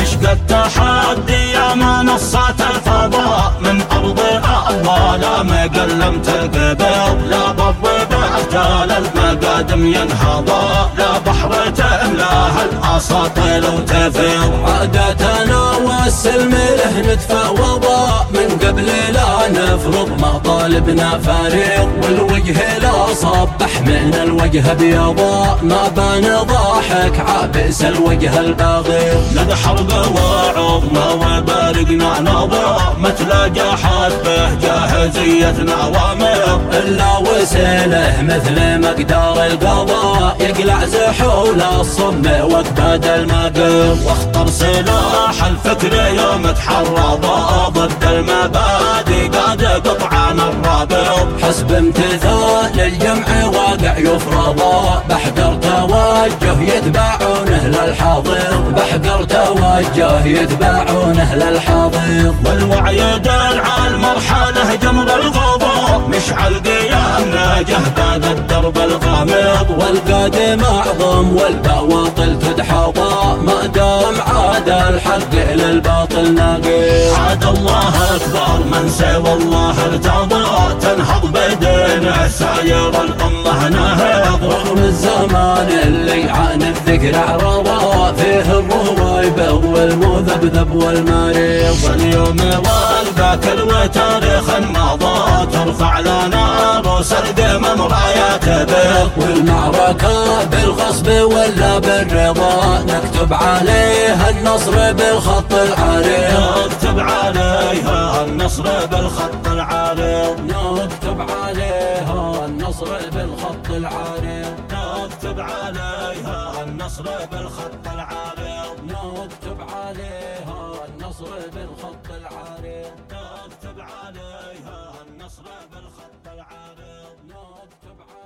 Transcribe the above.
عشق التحدي يا منصة الفضاء، من أرض الله لا مقلم تنقبض، لا بض بعجال المقادم ينهضا، لا بحر تملاه الأساطيل وتفيض. عادتنا والسلم له نتفاوضا، من قبل لا نفرض مطالبنا فريض، والوجه لا صبح من الوجه بيضا، ما بان ضاحك عابس الوجه الباغي. لد حرب وعظمى وبارقنا نظر، ما تلاقى حد به جاهزيتنا وامر، إلا وسيله مثل مقدار القضاء، يقلع زحول الصم وكباد المقر. واختر سلاح الفكر يوم تحرضا، ضد المبادئ قاد قطعان الرابط، حسب امتثال الجمع واقع يفرضا، بحقر توجه يتبعونه للحاضر، بحقر توجه يتبعونه للحاضر. والوعي درع المرحلة جمر الغضب، مشعل قيامنا جهد الدرب الغامض، والقادم أعظم والبواطل تدحضا، ما دام عاد الحق للباطل ناقض. عاد الله أكبر من سوى الله ارتضى، تنهض بدينه ساير الأمة نهض. رغم الزمان اللي عن الذكر عرضا، فيه الرويبض والمذبذب والمريض. واليوم والباكر وتاريخ مضى، ترفع لنا روس القمم رايات بيض. والمعركة بالغصب ولا بالرضا، نكتب عليها النصر بالخط العريض، نكتب عليها النصر بالخط العريض، نكتب عليها النصر بالخط العريض، نكتب عليها النصر بالخط العريض، نكتب عليها النصر بالخط العريض، نكتب عليها النصر بالخط العريض، نكتب عليها